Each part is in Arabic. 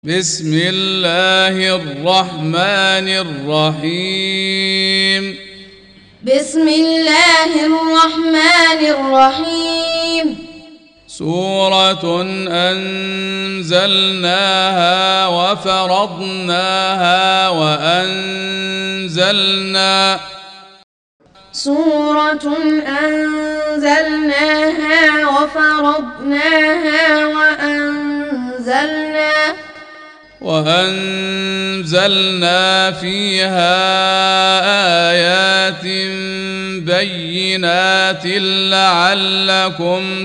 بسم الله الرحمن الرحيم. بسم الله الرحمن الرحيم. سورة أنزلناها وفرضناها وأنزلنا فيها آيات بينات لعلكم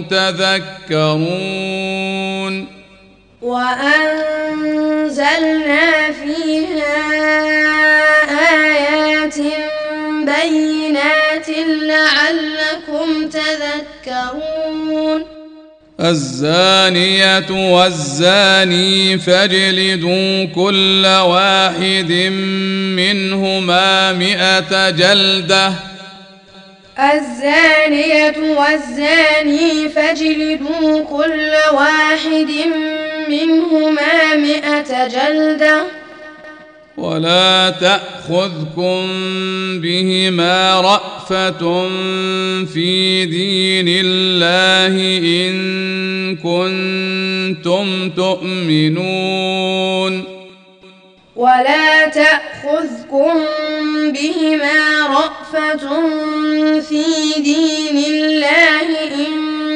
تذكرون. وأنزلنا فيها آيات بينات لعلكم تذكرون. الزانية والزاني فاجلدوا كل واحد منهما 100 جلدة. الزانية والزاني فاجلدوا كل واحد منهما 100 جلدة. ولا تأخذكم بهما رأفة في دين الله إن كنتم تؤمنون. ولا تأخذكم بهما رأفة في دين الله إن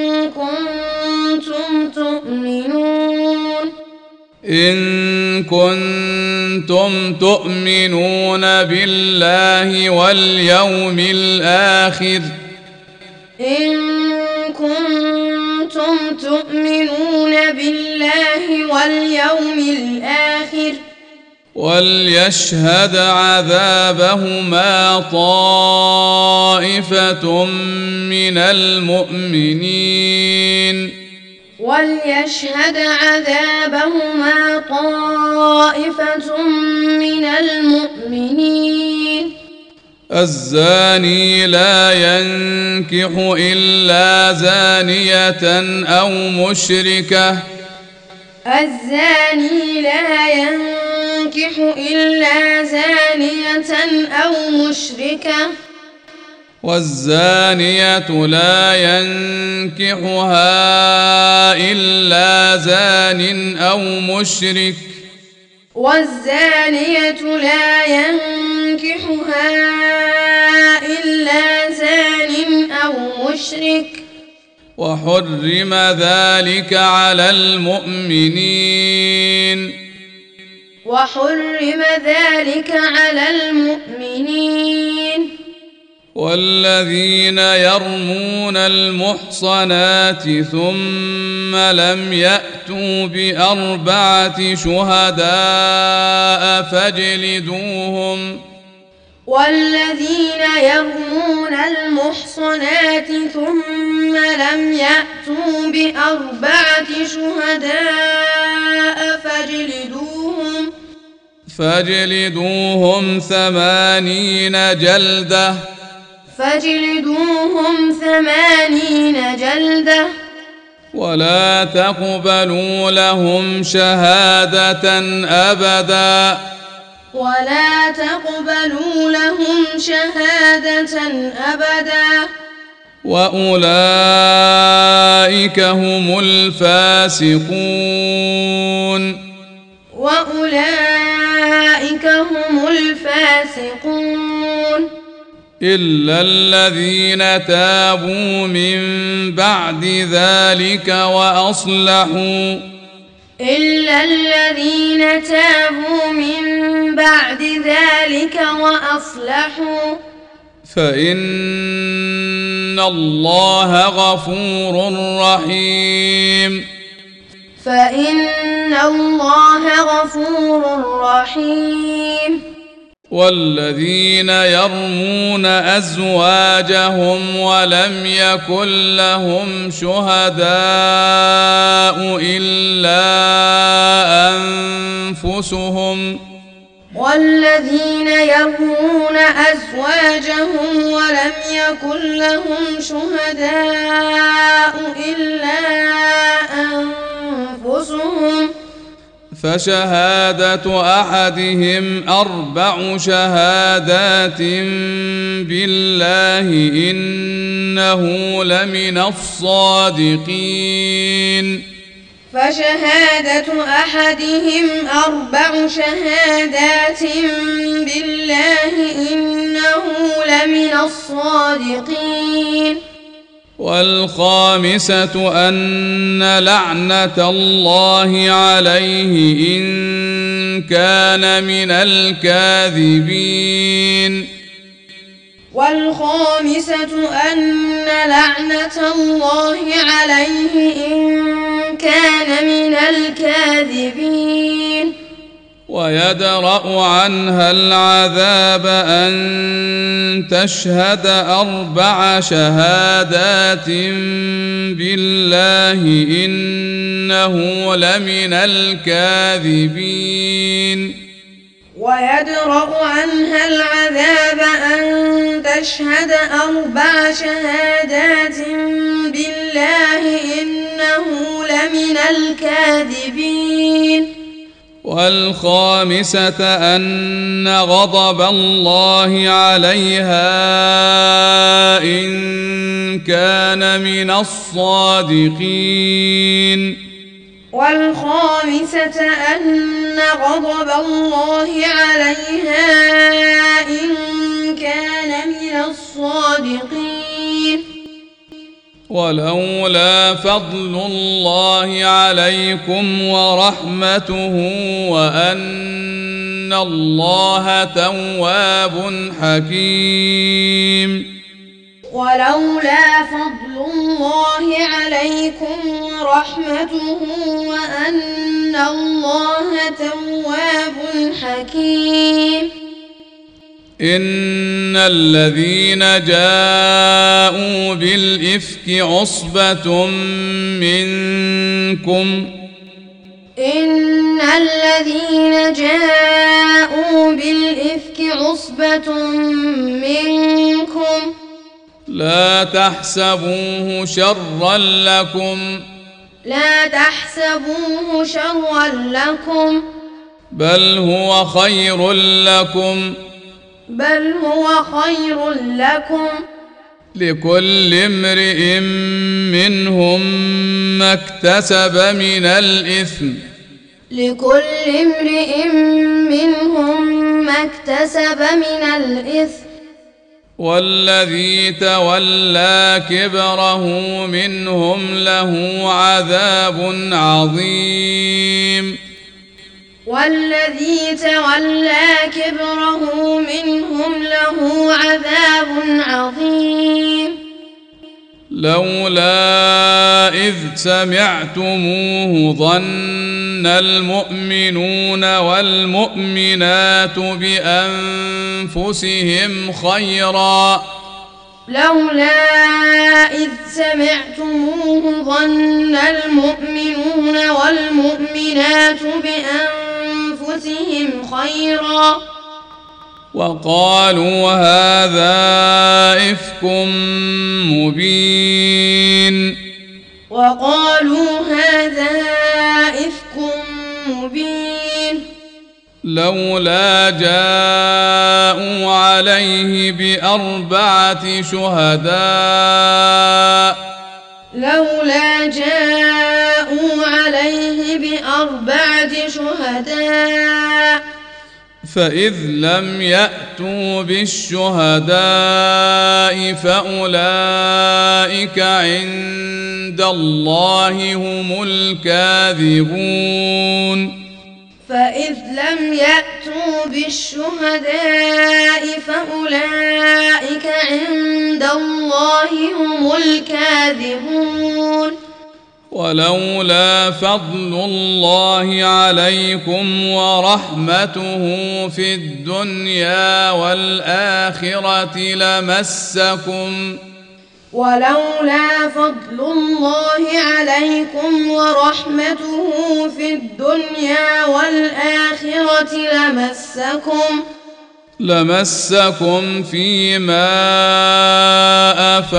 كنتم تؤمنون. إن كنتم تؤمنون بالله واليوم الآخر. إن كنتم تؤمنون بالله واليوم الآخر. وليشهد عذابهما طائفة من المؤمنين. وليشهد عذابهما طائفة من المؤمنين. الزاني لا ينكح إلا زانية أو مشركة. الزاني لا ينكح إلا زانية أو مشركة. والزانية لا ينكحها إلا زان أو مشرك. والزانية لا ينكحها إلا زان أو مشرك. وحرم ذلك على المؤمنين. وحرم ذلك على المؤمنين. والذين يرمون المحصنات ثم لم يأتوا ب4 شهداء فاجلدوهم. والذين يرمون المحصنات ثم لم يأتوا ب4 شهداء فاجلدوهم 80 جلدة. فاجلدوهم 80 جلدة. ولا تقبلوا لهم شهادة أبدا. ولا تقبلوا لهم شهادة أبدا. وأولئك هم الفاسقون. وأولئك هم الفاسقون. إلا الذين تابوا من بعد ذلك وأصلحوا. إلا الذين تابوا من بعد ذلك وأصلحوا. فإن الله غفور رحيم. فإن الله غفور رحيم. والذين يرمون أزواجهم ولم يكن لهم شهداء إلا أنفسهم. والذين يرمون أزواجهم ولم يكن لهم شهداء إلا أنفسهم فشهادة أحدهم 4 شهادات بالله إنه لمن الصادقين. فشهادة أحدهم 4 شهادات بالله إنه لمن الصادقين. والخامسة أن لعنة الله عليه إن كان من الكاذبين. والخامسة أن لعنة الله عليه إن كان من الكاذبين. ويدرأ عنها العذاب أن تشهد 4 شهادات بالله إنه لمن الكاذبين. ويدرأ عنها العذاب أن تشهد 4 شهادات بالله إنه لمن الكاذبين. والخامسة أن غضب الله عليها إن كان من الصادقين. والخامسة أن غضب الله عليها إن كان من الصادقين. ولولا فضل الله عليكم ورحمته وأن الله تواب حكيم. ولولا فضل الله عليكم ورحمته وأن الله تواب حكيم. إن الذين جاءوا بالإفك عصبة منكم. إن الذين جاءوا بالإفك عصبة منكم. لا تحسبوه شرا لكم. لا تحسبوه شرا لكم. بل هو خير لكم. بل هو خير لكم. لكل امرئ منهم ما اكتسب من الإثم. لكل امرئ منهم ما اكتسب من الإثم. والذي تولى كبره منهم له عذاب عظيم. والذي تولى كبره منهم له عذاب عظيم. لولا إذ سمعتموه ظن المؤمنون والمؤمنات بأنفسهم خيرا. لولا إذ سمعتموه ظن المؤمنون والمؤمنات بأنفسهم خيرا. وقالوا هذا إفك مبين. وقالوا هذا إفك مبين. لولا جاءوا عليه ب4 شهداء. لولا جاءوا عليه ب4 شهداء. فإذ لم يأتوا بالشهداء فأولئك عند الله هم الكاذبون. فإذ لم يأتوا بالشهداء فأولئك عند الله هم الكاذبون. ولولا فضل الله عليكم ورحمته في الدنيا والآخرة لمسكم. ولولا فضل الله عليكم ورحمته في الدنيا والآخرة لمسكم فيما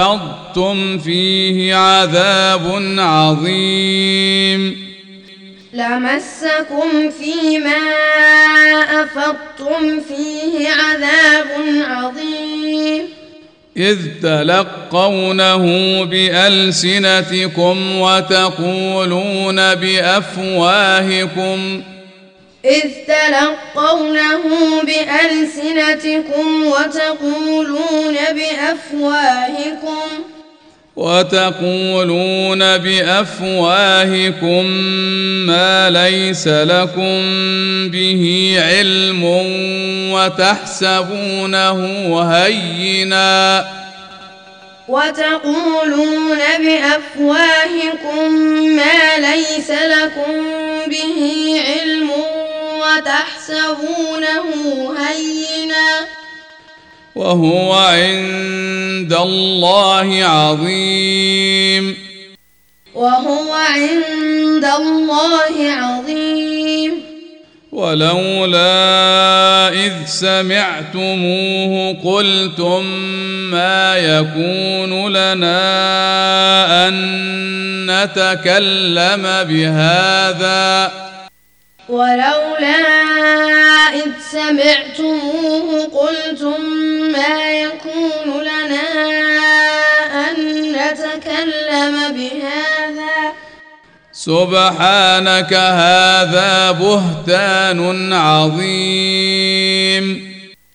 أفضتم فيه عذاب عظيم. لمسكم فيما أفضتم فيه عذاب عظيم إذ تلقونه بألسنتكم وتقولون بأفواهكم وتقولون بأفواهكم ما ليس لكم به علم وتحسبونه هينا وهو عند الله عظيم ولولا إذ سمعتموه قلتم ما يكون لنا أن نتكلم بهذا سبحانك هذا بهتان عظيم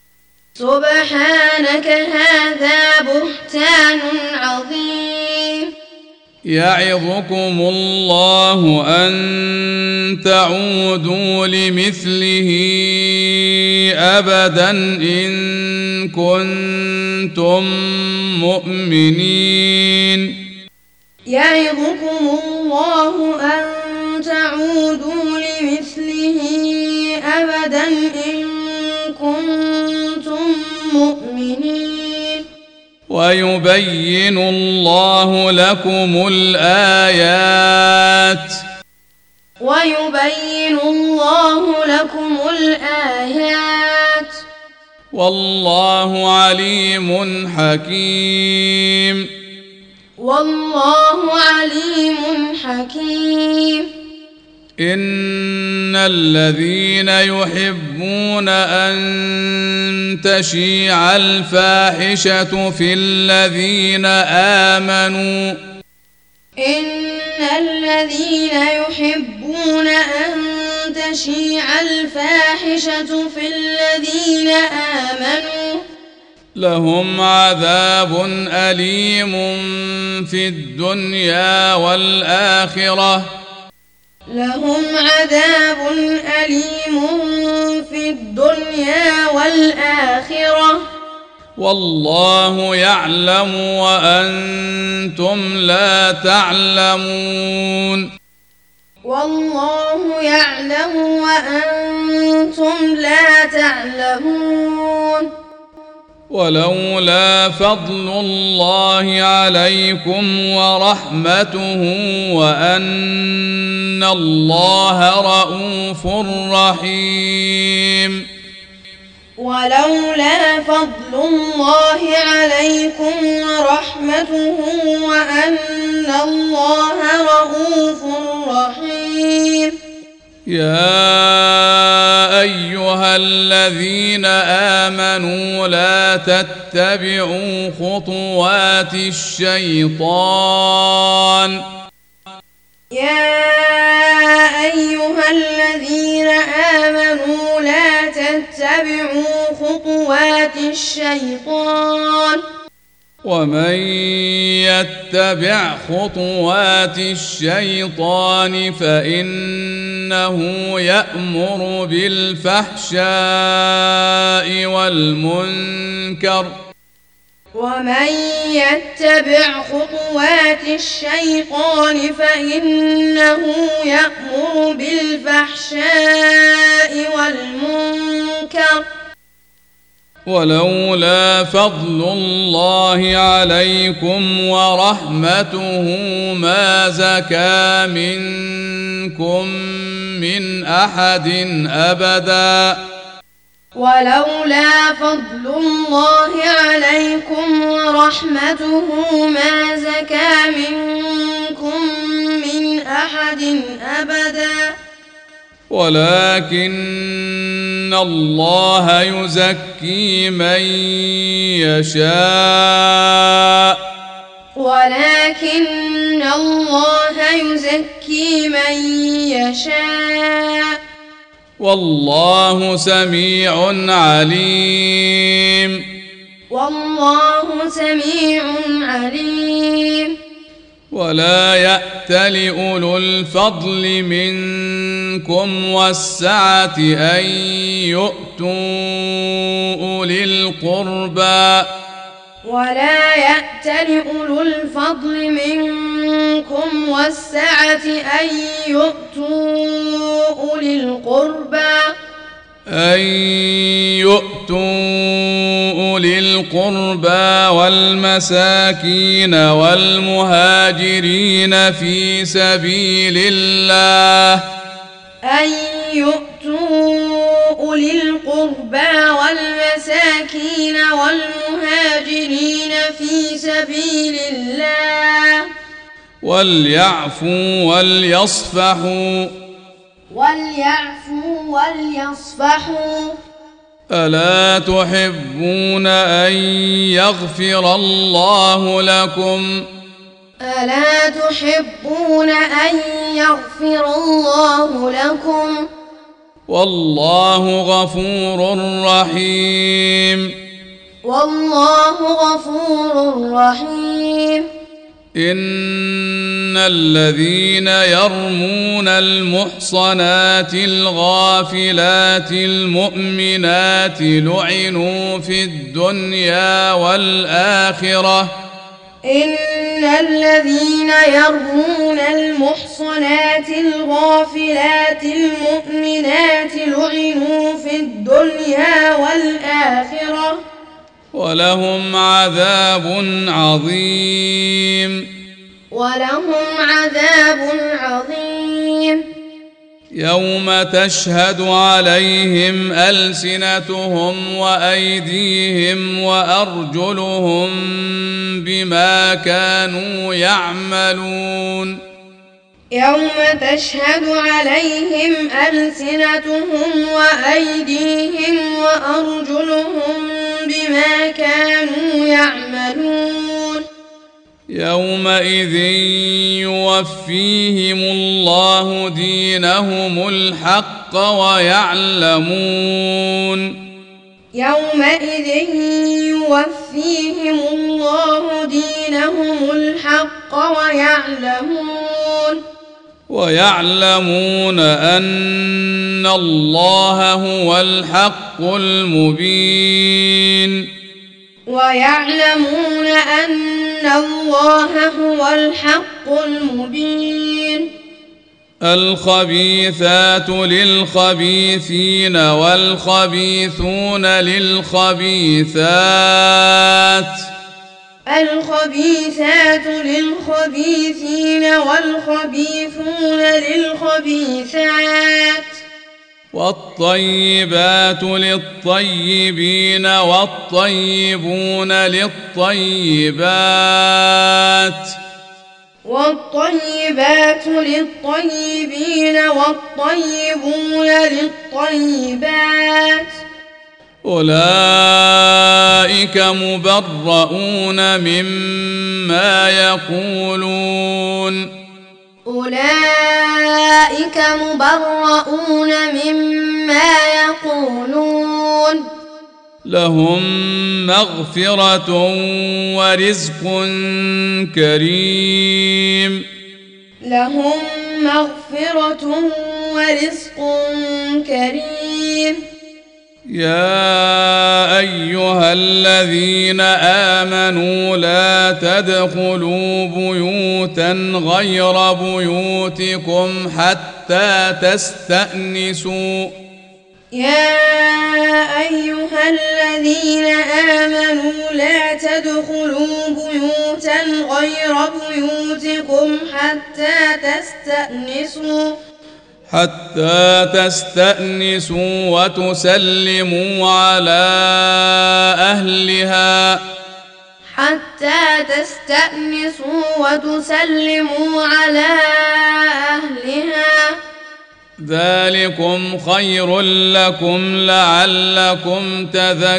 يعظكم الله أن تعودوا لمثله أبدا إن كنتم مؤمنين ويبين الله لكم الآيات والله عليم حكيم إن الذين يحبون أن تشيع الفاحشة في الذين آمنوا لهم عذاب أليم في الدنيا والآخرة والله يعلم وأنتم لا تعلمون ولولا فضل الله عليكم ورحمته وأن الله رءوف رحيم يا أيها الذين آمنوا لا تتبعوا خطوات الشيطان ومن يتبع خطوات الشيطان فإنه يأمر بالفحشاء والمنكر ولولا فضل الله عليكم ورحمته ما زكى منكم من أحد أبدا ولكن الله يزكي من يشاء ولكن الله يزكي من يشاء والله سميع عليم والله سميع عليم ولا يأتل أولو الفضل منكم والسعة أن يؤتوا أولي القربى ولا يأتل أولو الفضل منكم والسعة أن يؤتوا أولي القربى والمساكين والمهاجرين في سبيل الله أن يؤتوا أولي القربى والمساكين والمهاجرين في سبيل الله وليعفوا وليصفحوا ألا تحبون أن يغفر الله لكم ألا تحبون أن يغفر الله لكم والله غفور رحيم والله غفور رحيم إن الذين يرمون المحصنات الغافلات المؤمنات لعنوا في الدنيا والآخرة إن الذين يرمون المحصنات الغافلات المؤمنات لعنوا في الدنيا والآخرة ولهم عذاب عظيم يوم تشهد عليهم ألسنتهم وأيديهم وأرجلهم بما كانوا يعملون يوم تشهد عليهم ألسنتهم وأيديهم وأرجلهم بما كانوا يعملون يومئذ يوفيهم الله دينهم الحق ويعلمون يومئذ يوفيهم الله دينهم الحق ويعلمون أن الله هو الحق المبين الخبيثات للخبيثين والخبيثون للخبيثات والطيبات للطيبين والطيبون للطيبات أولئك مبرؤون مما يقولون لهم مغفرة ورزق كريم يا أيها الذين آمنوا لا تدخلوا بيوتا غير بيوتكم حتى تستأنسوا حتى تستأنسوا وتسلموا على أهلها ذلكم خير لكم لعلكم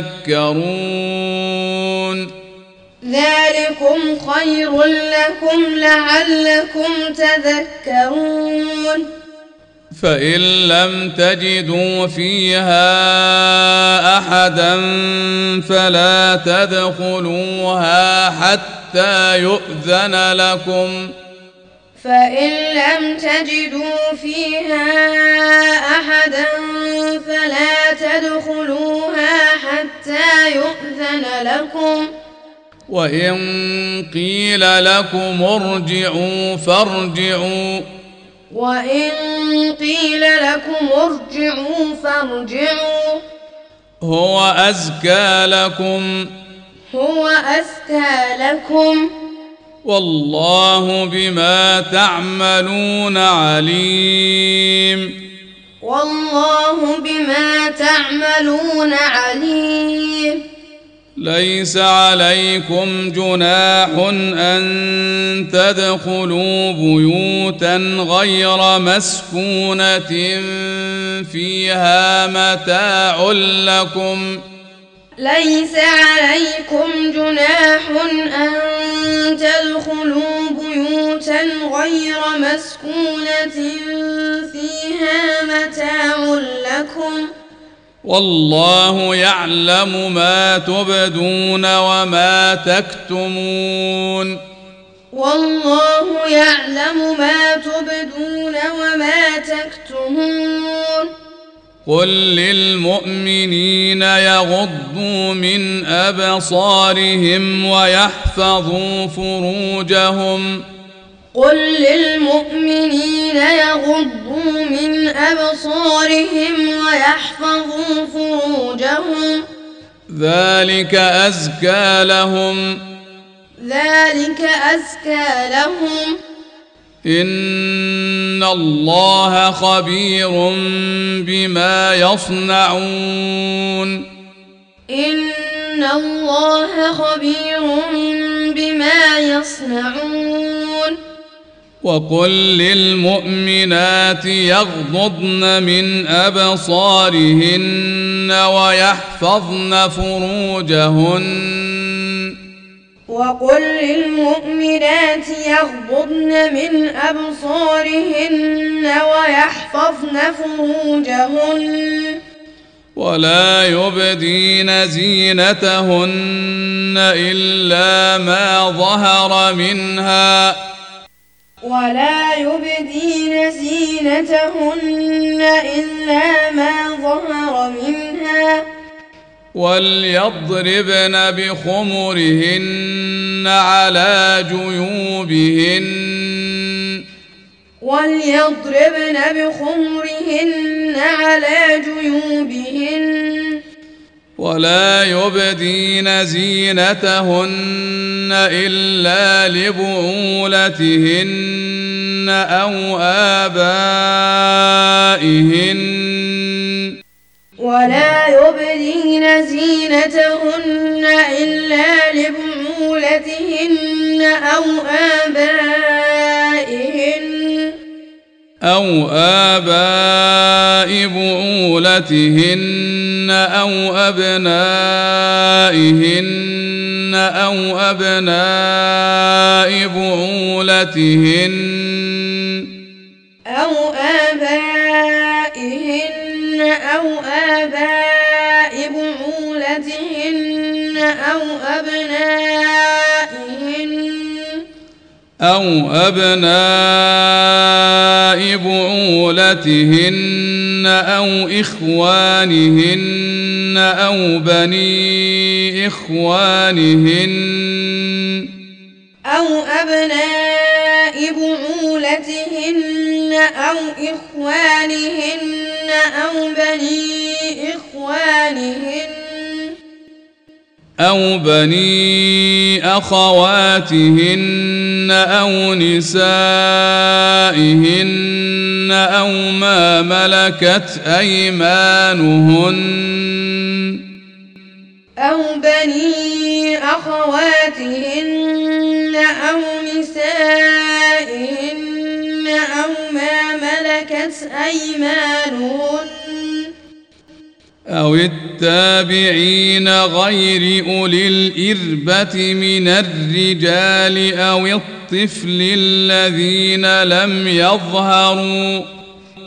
تذكرون. ذلكم خير لكم لعلكم تذكرون. فإن لم تجدوا فيها أحدا فلا تدخلوها حتى يؤذن لكم. فإن لم تجدوا فيها أحدا فلا تدخلوها حتى يؤذن لكم. وإن قيل لكم ارجعوا فارجعوا. وإن قيل لكم ارجعوا فارجعوا. هو أزكى لكم. هو أزكى لكم. والله بما تعملون عليم. والله بما تعملون عليم. ليس عليكم جناح أن تدخلوا بيوتا غير مسكونة فيها متاع لكم. ليس عليكم جناح أن تدخلوا بيوتا غير مسكونة فيها متاع لكم. والله يعلم ما تبدون وما تكتمون. والله يعلم ما تبدون وما تكتمون. قل للمؤمنين يغضوا من أبصارهم ويحفظوا فروجهم. قل للمؤمنين يغضوا من أبصارهم ويحفظوا فروجهم. ذلك أزكى لهم. ذلك أزكى لهم. إن الله خبير بما يصنعون. إن الله خبير بما يصنعون. وقل للمؤمنات يغضضن من أبصارهن ويحفظن فروجهن. وقل للمؤمنات يغضضن من أبصارهن ويحفظن فروجهن. ولا يبدين زينتهن إلا ما ظهر منها. ولا يبدين زينتهن إلا ما ظهر منها. وليضربن بخمرهن على جيوبهن. وليضربن بخمرهن على جيوبهن. ولا يبدين زينتهن إلا لبعولتهن أو آبائهن. ولا يبدين زينتهن إلا لبعولتهن أو آباء بعولتهن أو أبنائهن أو أبناء بعولتهن أو آبائهن أو آباء بعولتهن أو أبناء بعولتهن أو إخوانهن أو بني إخوانهن أو أبناء بعولتهن أو إخوانهن أو بني إخوانهن أو بني أخواتهن أو نسائهن أو ما ملكت أيمانهن أو بني أخواتهن أو نسائهن أو ما ملكت ملكت أيمانهن أو التابعين غير أولي الإربة من الرجال أو الطفل الذين لم يظهروا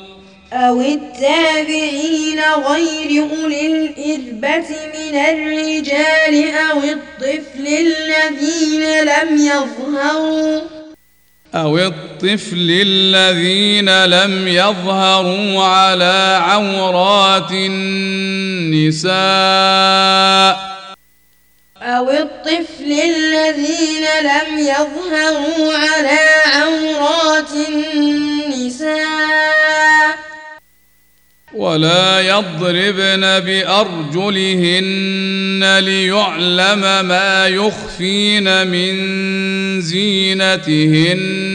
غير أولي الإربة من الرجال أو الطفل الذين لم يظهروا على عورات النساء ولا يضربن بأرجلهن ليعلم ما يخفين من زينتهن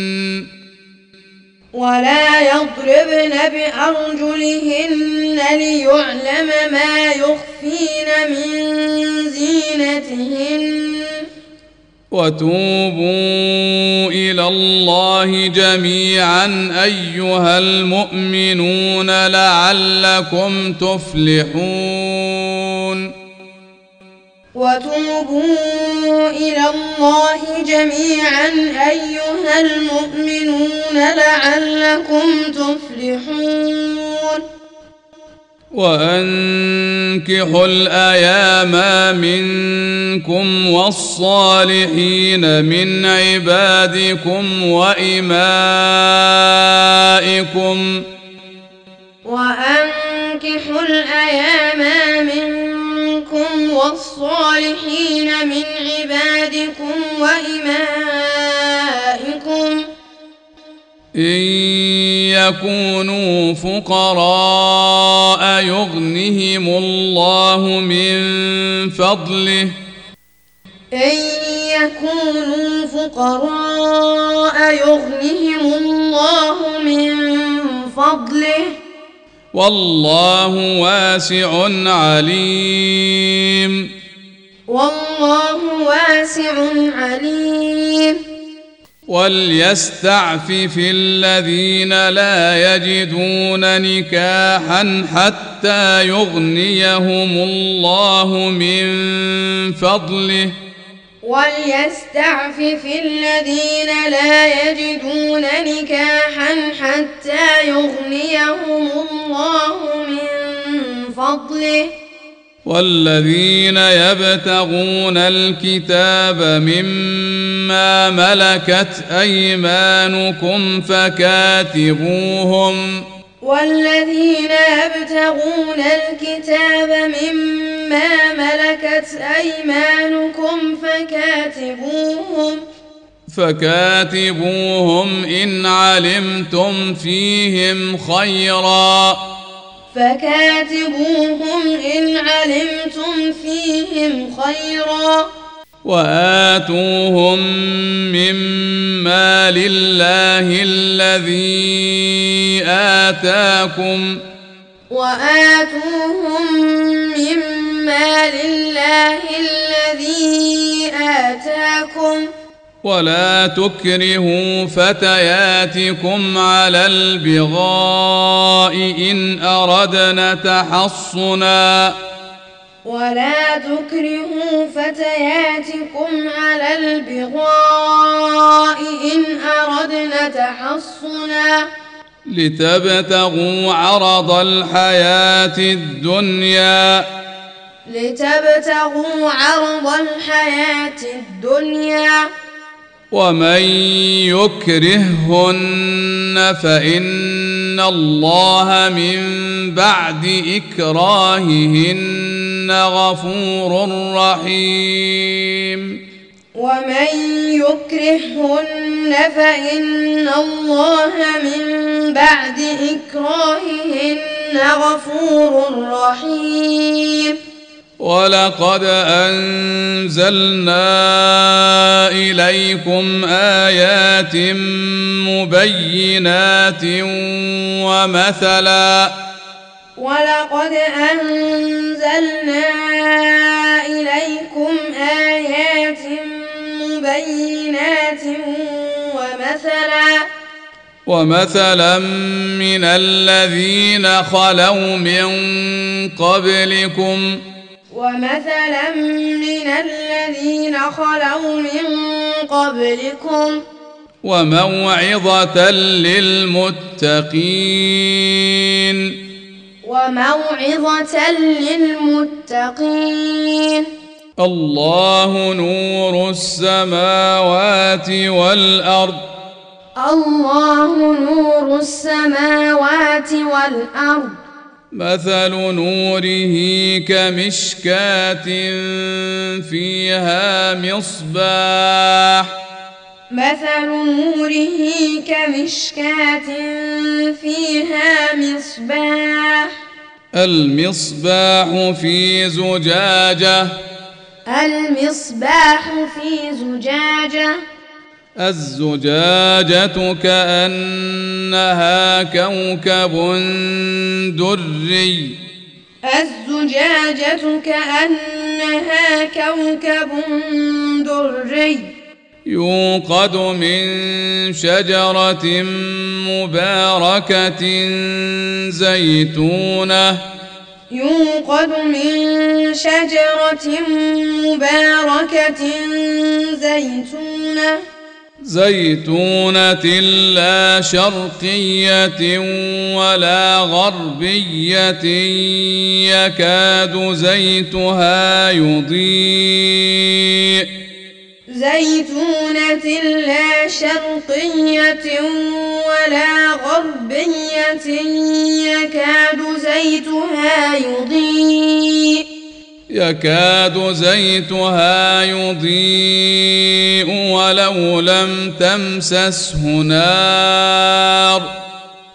وتوبوا إلى الله جميعا أيها المؤمنون لعلكم تفلحون وأنكحوا الأيام منكم والصالحين من عبادكم وإمائكم إن يكونوا فقراء يغنهم الله من فضله والله واسع عليم وليستعفف الذين لا يجدون نكاحا حتى يغنيهم الله من فضله والذين يبتغون الكتاب مما ملكت أيمانكم فكاتبوهم إن علمتم فيهم خيرا وآتوهم مما لله الذي آتاكم ولا تكرهوا فتياتكم على البغاء إن أردنا تحصنا لتبتغوا عرض الحياة الدنيا ومن يكرههن فإن الله من بعد إكراههن غفور رحيم ولقد أنزلنا إليكم آيات مبينات ومثلا من الذين خلوا من قبلكم وموعظة للمتقين الله نور السماوات والأرض مثل نوره كمشكاة فيها مصباح المصباح في زجاجة الزجاجة كأنها كوكب دري يوقد من شجرة مباركة زيتونة لا شرقية ولا غربية يكاد زيتها يضيء ولو لم تمسسه نار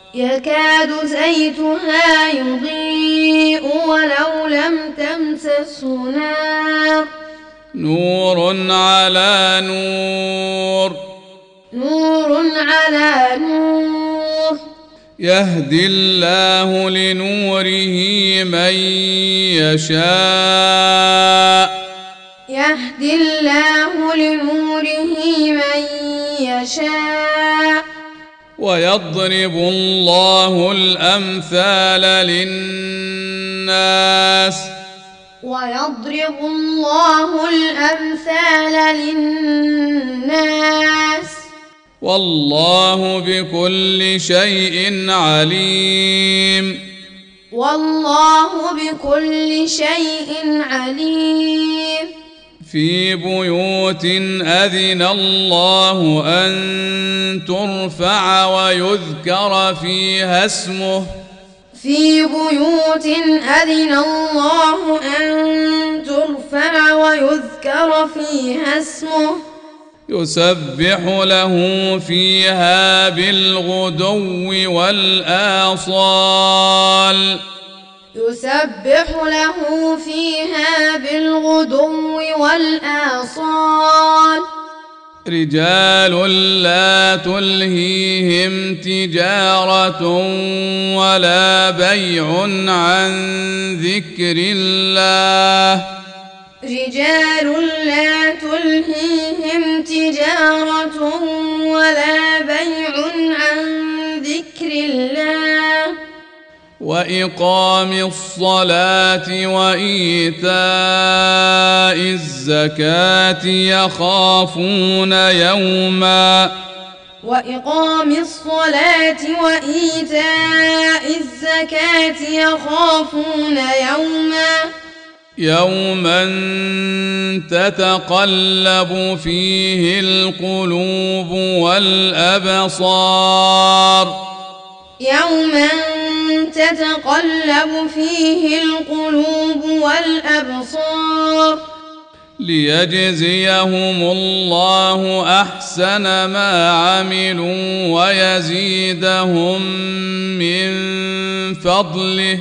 نور على نور يهدي الله لنوره من يشاء ويضرب الله الأمثال للناس والله بكل شيء عليم في بيوت أذن الله أن ترفع ويذكر فيها اسمه يسبح له فيها بالغدو والآصال رجال لا تلهيهم تجارة ولا بيع عن ذكر الله وإقام الصلاة وإيتاء الزكاة يخافون يوما تتقلب فيه القلوب والأبصار ليجزيهم الله أحسن ما عملوا ويزيدهم من فضله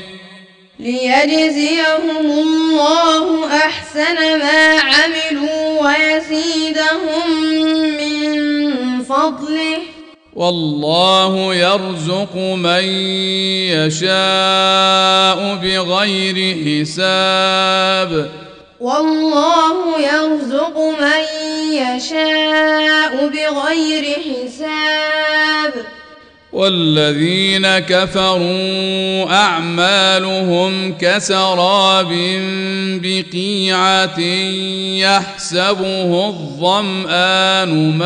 والله يرزق من يشاء بغير حساب والذين كفروا أعمالهم كسراب بقيعة يحسبه الظمآن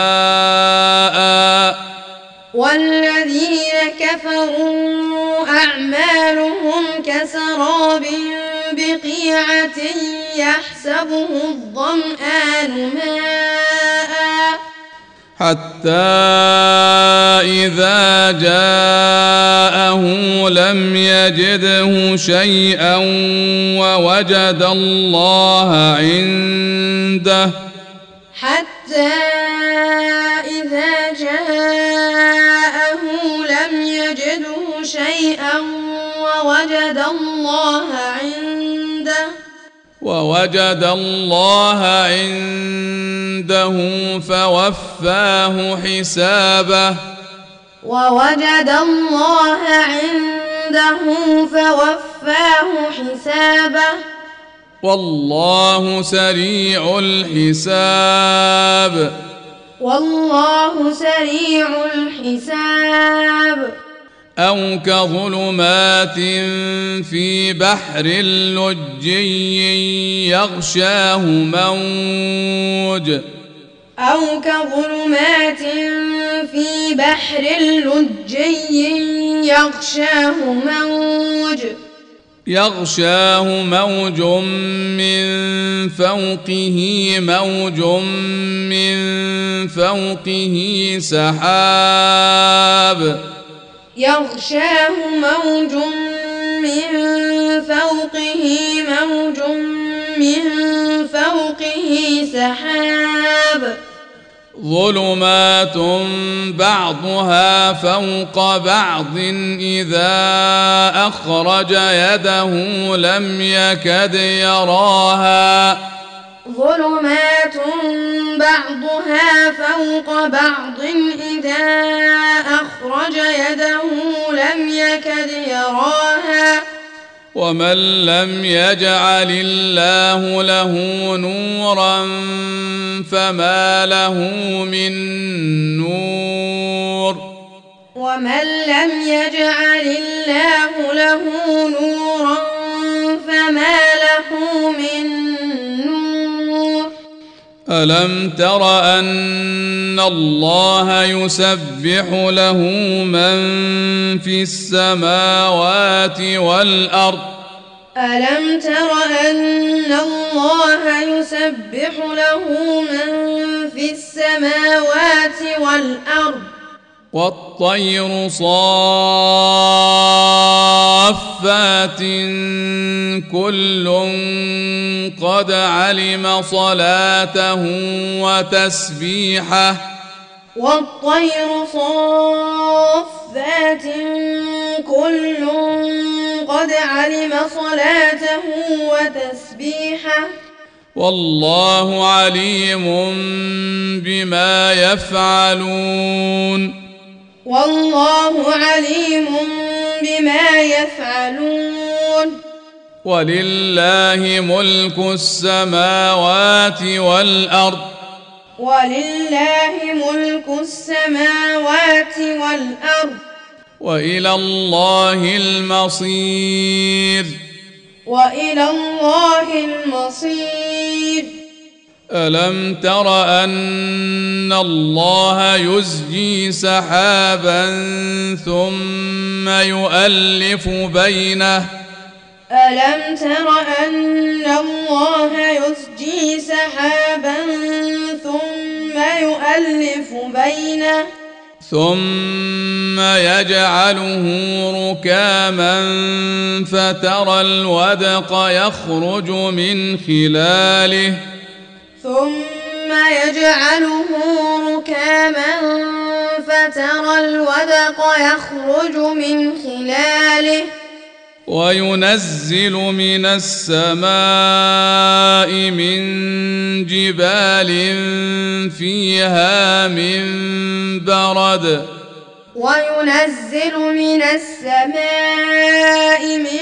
ماء والذين كفروا أعمالهم كسراب بقيعة يحسبه الظمآن ماء حتى إذا جاءه لم يجده شيئا ووجد الله عنده حتى إذا جاءه لم يجده شيئا ووجد الله عنده فوفاه حسابه والله سريع الحساب أو كظلمات في بحر لجي يغشاه موج من فوقه موج من فوقه سحاب ظلمات بعضها فوق بعض إذا أخرج يده لم يكد يراها ومن لم يجعل الله له نورا فما له من نور ألم تر أن الله يسبح له من في السماوات والأرض والطير صافات كل قد علم صلاته وتسبيحه والله عليم بما يفعلون ولله ملك السماوات والأرض وإلى الله المصير ألم تر أن الله يزجي سحابا ثم يؤلف بينه ثم يجعله ركاما فترى الودق يخرج من خلاله وينزل من السماء من جبال فيها من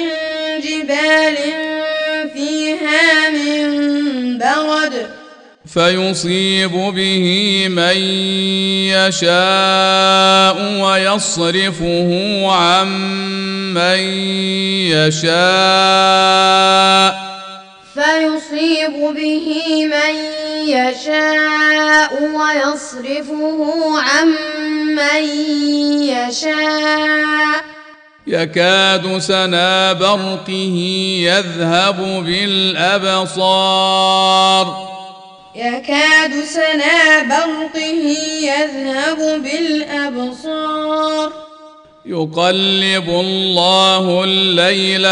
برد فيصيب به من يشاء ويصرفه عن من يشاء فيصيب به من يشاء ويصرفه عن من يشاء يكاد سنا برقه يذهب بالأبصار يكاد سنا برقه يذهب بالأبصار يقلب الله الليل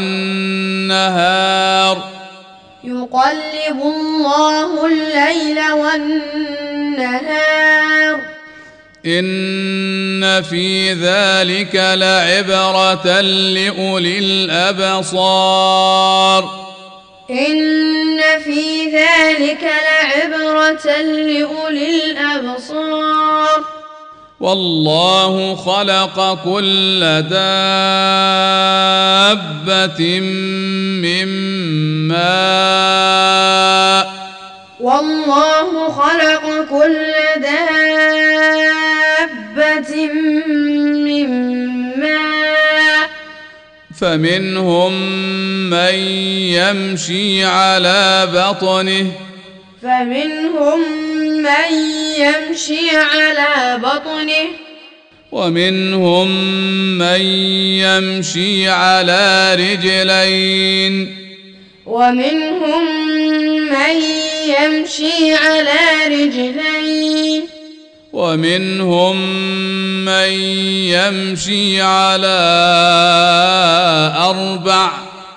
والنهار يقلب الله الليل والنهار إن في ذلك لعبرة لأولي الأبصار إن في ذلك لعبرة لأولي الأبصار والله خلق كل دابة من ماء والله خلق كل دابة من ماء فمنهم من يمشي على بطنه ومنهم من يمشي على رجلين ومنهم من يمشي على أربع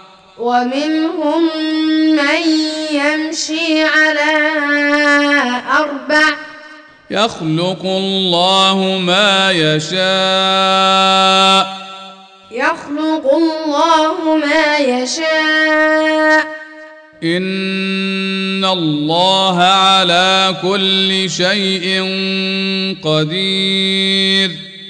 يخلق الله ما يشاء إن الله على كل شيء قدير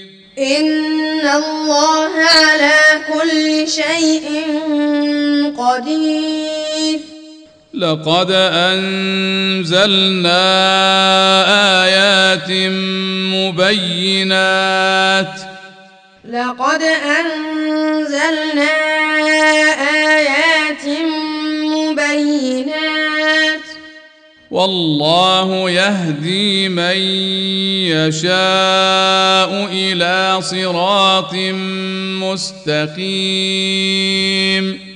لقد أنزلنا آيات مبينات والله يهدي من يشاء إلى صراط مستقيم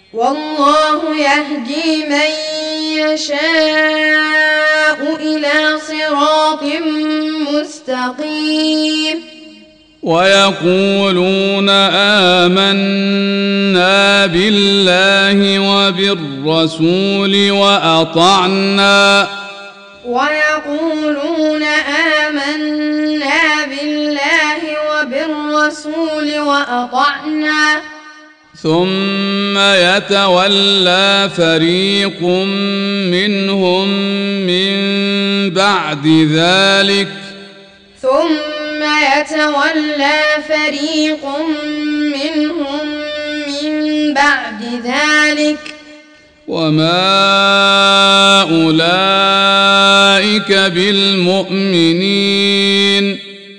ويقولون آمنا بالله وبالرسول وأطعنا ثم يتولى فريق منهم من بعد ذلك وما أولئك بالمؤمنين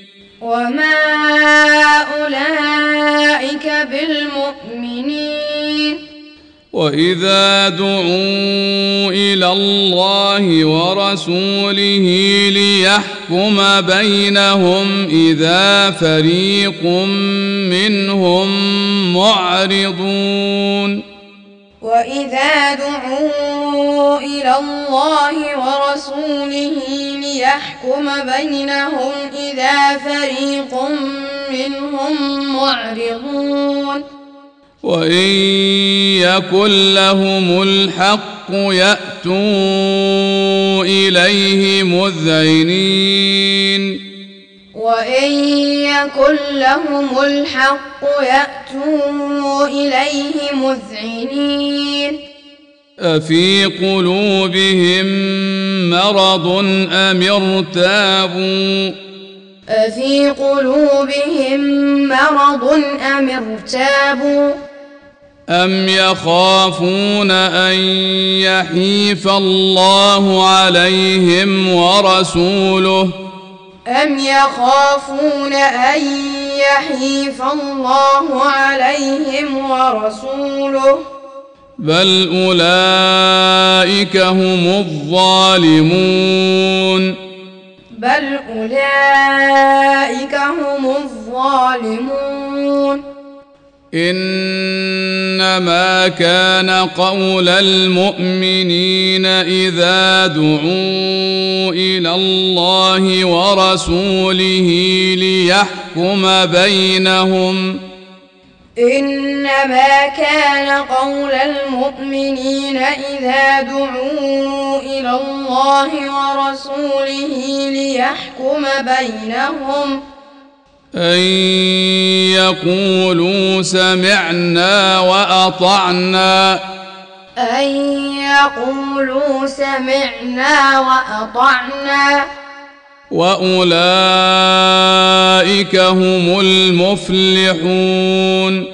وإذا دعوا إلى الله ورسوله ليحكم بينهم إذا فريق منهم معرضون وإن يكن لهم الحق يأتوا إليه مذعنين أفي قلوبهم مرض أم ارتابوا أم يخافون أن يحيف الله عليهم ورسوله أم يخافون أن يحيف الله عليهم ورسوله بل أولئك هم الظالمون بل أولئك هم الظالمون إنما كان قول المؤمنين إذا دعوا إلى الله ورسوله ليحكم بينهم إنما كان قول المؤمنين إذا دعوا إلى الله ورسوله ليحكم بينهم أن يقولوا سمعنا وأطعنا أن يقولوا سمعنا وأطعنا وأولئك هم المفلحون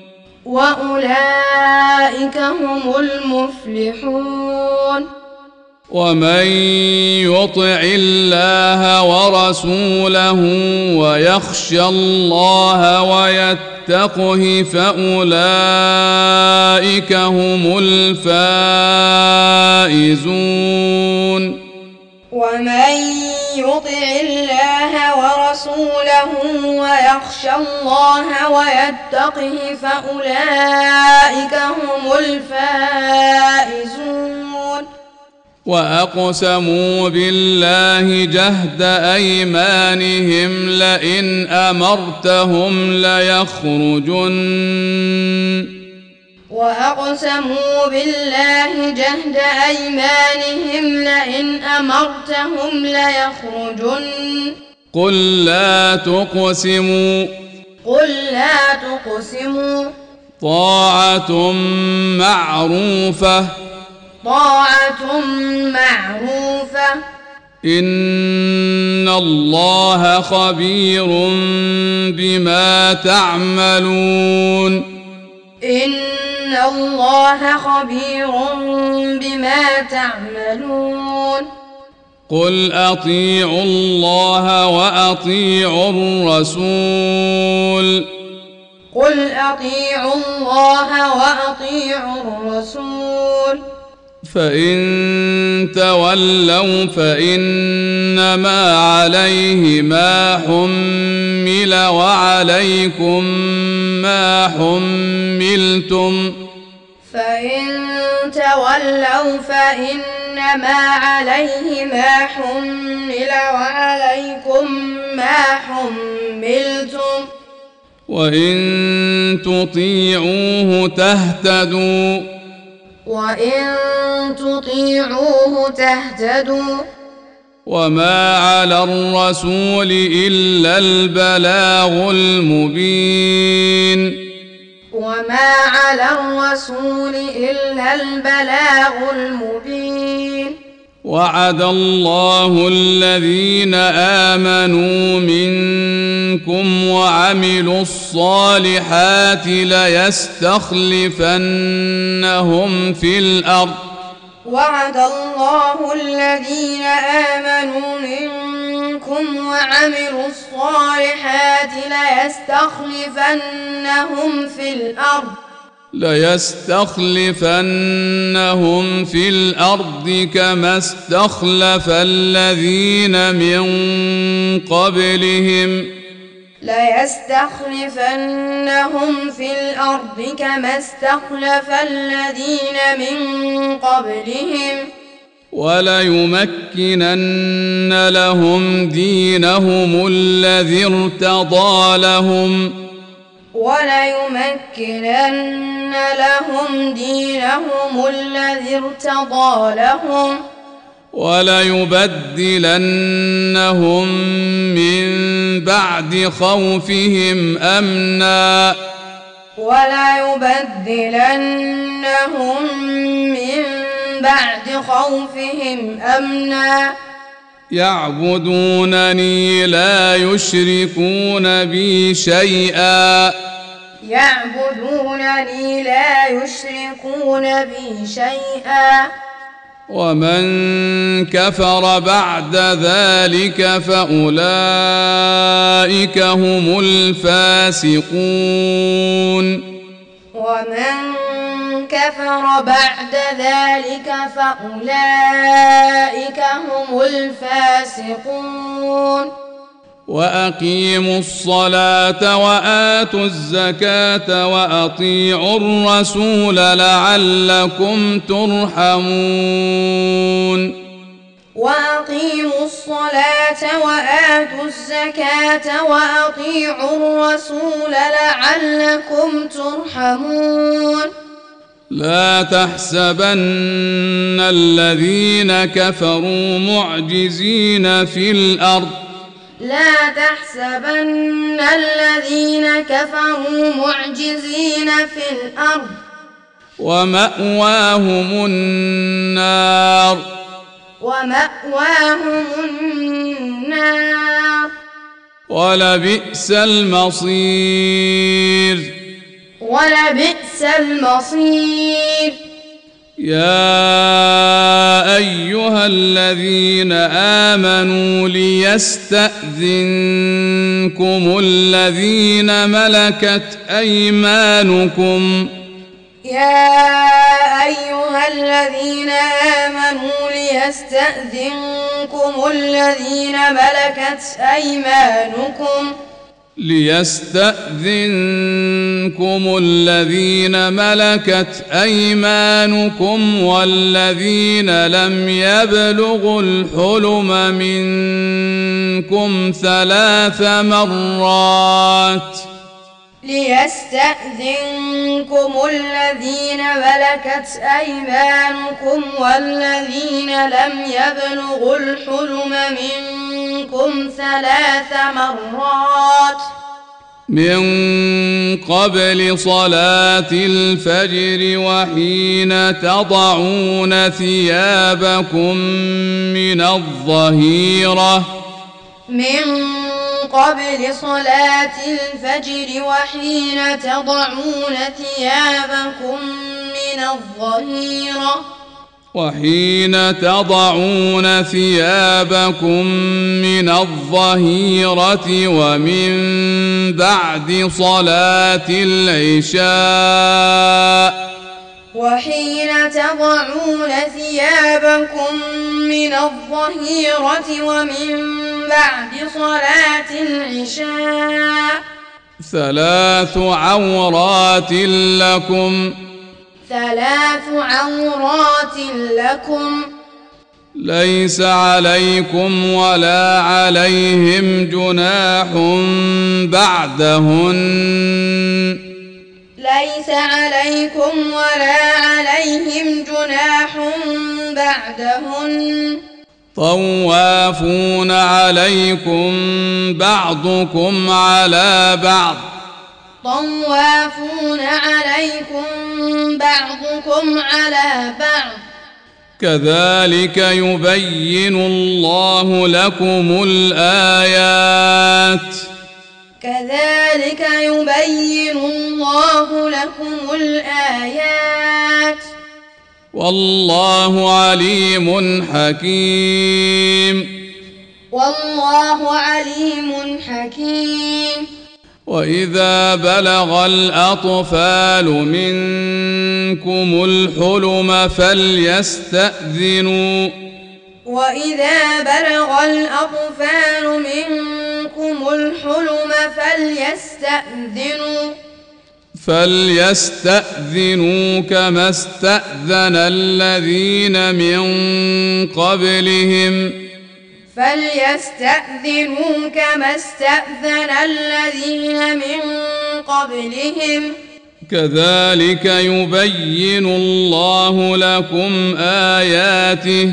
وأولئك هم المفلحون ومن يطع الله ورسوله ويخشى الله ويتقه فأولئك هم الفائزون ومن يطع الله ورسوله ويخشى الله ويتقه فأولئك هم الفائزون وأقسموا بالله جهد أيمانهم لئن أمرتهم ليخرجن وأقسموا بالله جهد أيمانهم لئن أمرتهم ليخرجن قل لا تقسموا طاعة معروفة إن الله خبير بما تعملون قل أطيعوا الله وأطيعوا الرسول فإن تولوا فإنما عليه ما حمل وعليكم ما حملتم وإن تطيعوه تهتدوا وما على الرسول إلا البلاغ المبين وعد الله الذين آمنوا منكم وعملوا الصالحات ليستخلفنهم في الأرض ليستخلفنهم في الأرض كما استخلف الذين من قبلهم وليمكنن لهم دينهم الذي ارتضى لهم وليبدلنهم من بعد خوفهم أمنا يعبدونني لا يشركون بي شيئا يعبدونني لا يشركون بي شيئا ومن كفر بعد ذلك فأولئك هم الفاسقون ومن كفر بعد ذلك فأولئك هم الفاسقون وأقيموا الصلاة وآتوا الزكاة وأطيعوا الرسول لعلكم ترحمون وأقيموا الصلاة وآتوا الزكاة وأطيعوا الرسول لعلكم ترحمون لا تحسبن الذين كفروا معجزين في الأرض لا تحسبن الذين كفروا معجزين في الأرض ومأواهم النار ولبئس المصير يا أيها الذين آمنوا ليستأذنكم الذين ملكت أيمانكم والذين لم يبلغوا الحلم منكم 3 مرات ليستأذنكم الذين ملكت أيمانكم والذين لم يبلغوا الحلم منكم 3 مرات من قبل صلاة الفجر وحين تضعون ثيابكم من الظهيرة وحين تضعون ثيابكم من الظهيرة ومن بعد صلاة العشاء ثلاث عورات لكم ليس عليكم ولا عليهم جناح بعدهن طوافون عليكم بعضكم على بعض كذلك يبين الله لكم الآيات والله عليم حكيم وإذا بلغ الأطفال منكم الحلم فليستأذنوا كما استأذن الذين من قبلهم كذلك يبين الله لكم آياته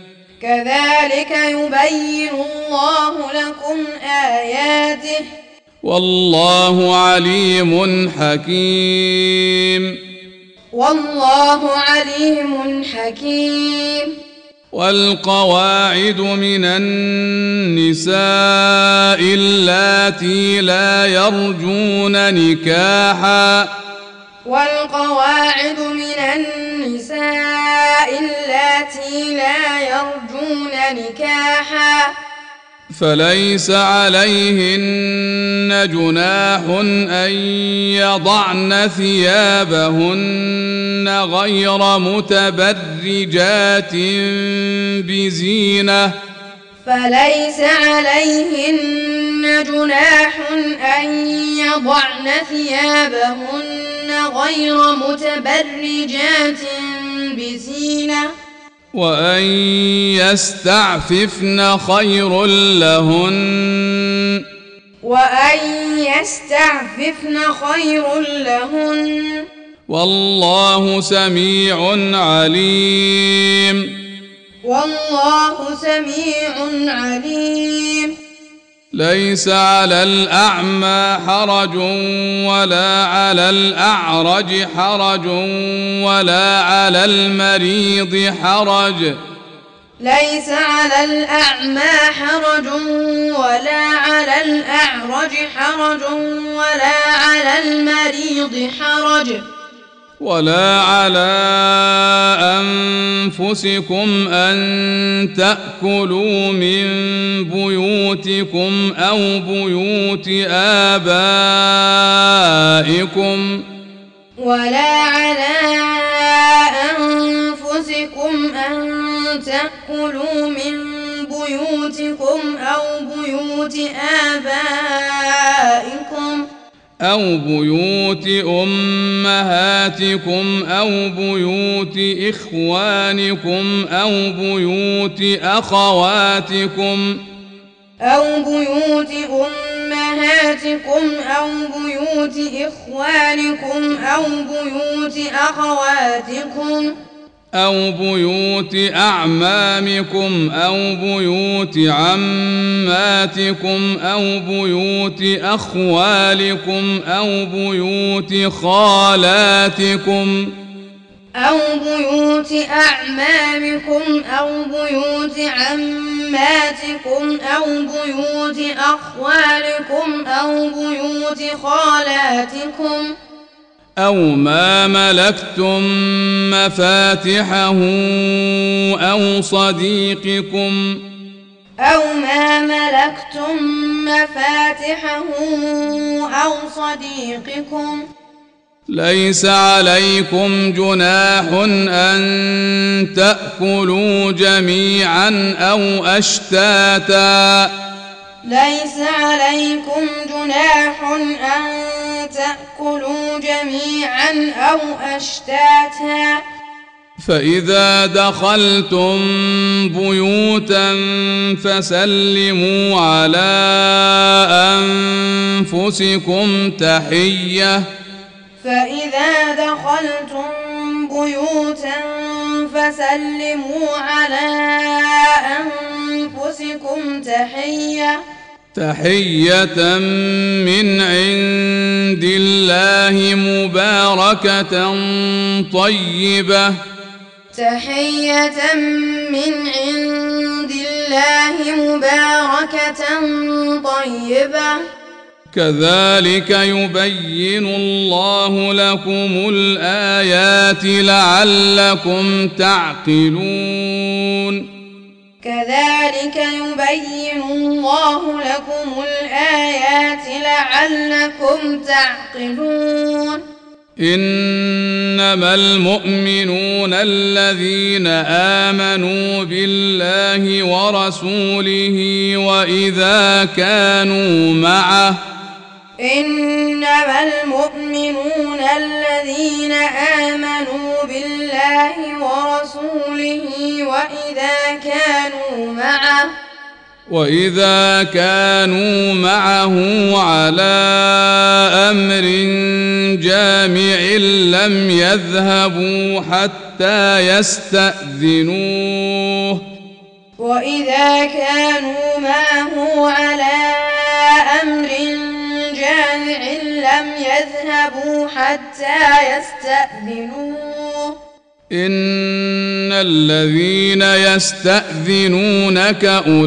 والله عليم حكيم والقواعد من النساء اللاتي لا يرجون نكاحا والقواعد من النساء اللاتي لا يرجون نكاحا فليس عليهن جناح أن يضعن ثيابهن غير متبرجات بزينة فليس عليهن جناح أن يضعن ثيابهن غير متبرجات بزينة وأن يستعففن خير لهن وأن يستعففن خير لهن والله سميع عليم والله سميع عليم ليس على الأعمى حرج ولا على الأعرج حرج ولا على المريض حرج ليس على الأعمى حرج ولا على الأعرج حرج ولا على المريض حرج ولا على أنفسكم أن تأكلوا من بيوتكم أو بيوت آبائكم ولا على أنفسكم أن تأكلوا من بيوتكم أو بيوت آبائكم أو بيوت أمهاتكم أو بيوت إخوانكم أو بيوت أخواتكم أو بيوت أمهاتكم أو بيوت إخوانكم أو بيوت أخواتكم أو بيوت أعمامكم أو بيوت عماتكم أو بيوت أخوالكم أو بيوت خالاتكم أو بيوت أعمامكم أو بيوت عماتكم أو بيوت أخوالكم أو بيوت خالاتكم أو ما ملكتم مفاتحه أو صديقكم أو ما ملكتم مفاتحه أو صديقكم ليس عليكم جناح أن تأكلوا جميعا أو أشتاتا ليس عليكم جناح أن تأكلوا جميعا أو أشتاتا فإذا دخلتم بيوتا فسلموا على أنفسكم تحية فإذا دخلتم بيوتا فسلموا على أنفسكم تحية من عند الله مباركة طيبة تحية من عند الله مباركة طيبة كذلك يبين الله لكم الآيات لعلكم تعقلون كذلك يبين الله لكم الآيات لعلكم تعقلون إنما المؤمنون الذين آمنوا بالله ورسوله إنما المؤمنون الذين آمنوا بالله ورسوله وإذا كانوا معه على أمر جامع لم يذهبوا حتى يستأذنوه وإذا كانوا معه على أمر جامع لم يذهبوا حتى يستأذنوه إن الذين يستأذنونك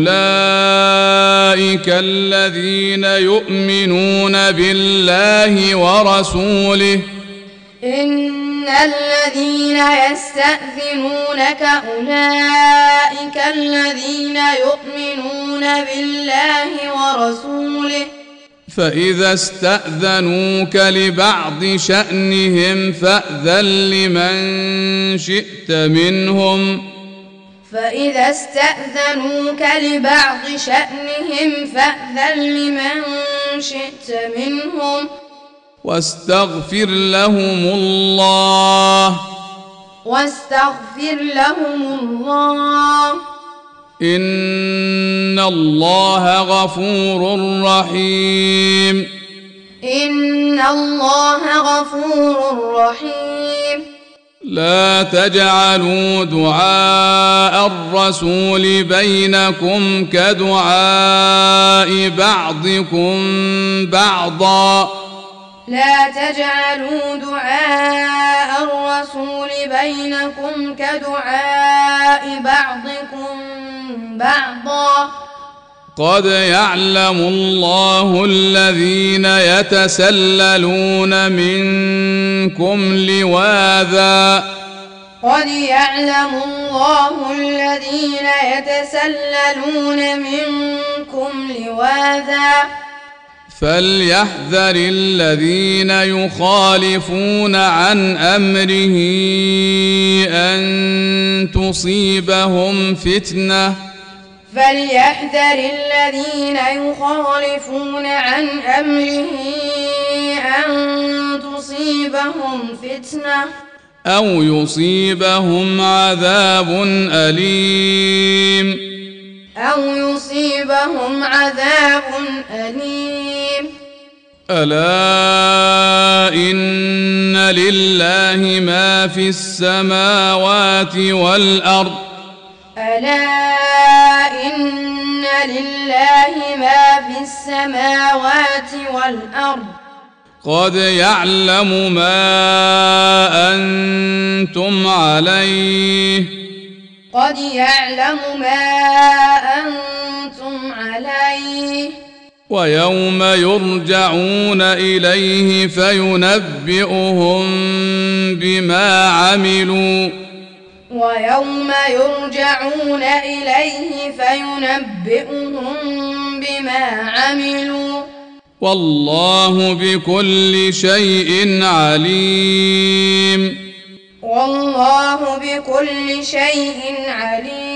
أولئك الذين يؤمنون بالله ورسوله إن الذين يستأذنونك أولئك الذين يؤمنون بالله ورسوله فإذا استأذنوك لبعض شأنهم فأذن لمن شئت منهم فإذا استأذنوك لبعض شأنهم فأذن لمن شئت منهم واستغفر لهم الله إن الله غفور رحيم لا تجعلوا دعاء الرسول بينكم كدعاء بعضكم بعضا لا تجعلوا دعاء الرسول بينكم كدعاء بعضكم بعضا قد يعلم الله الذين يتسللون منكم لواذا فليحذر الذين يخالفون عن أمره أن تصيبهم فتنة أو يصيبهم عذاب أليم ألا إن لله ما في السماوات والأرض قد يعلم ما أنتم عليه ويوم يرجعون إليه فينبئهم بما عملوا والله بكل شيء عليم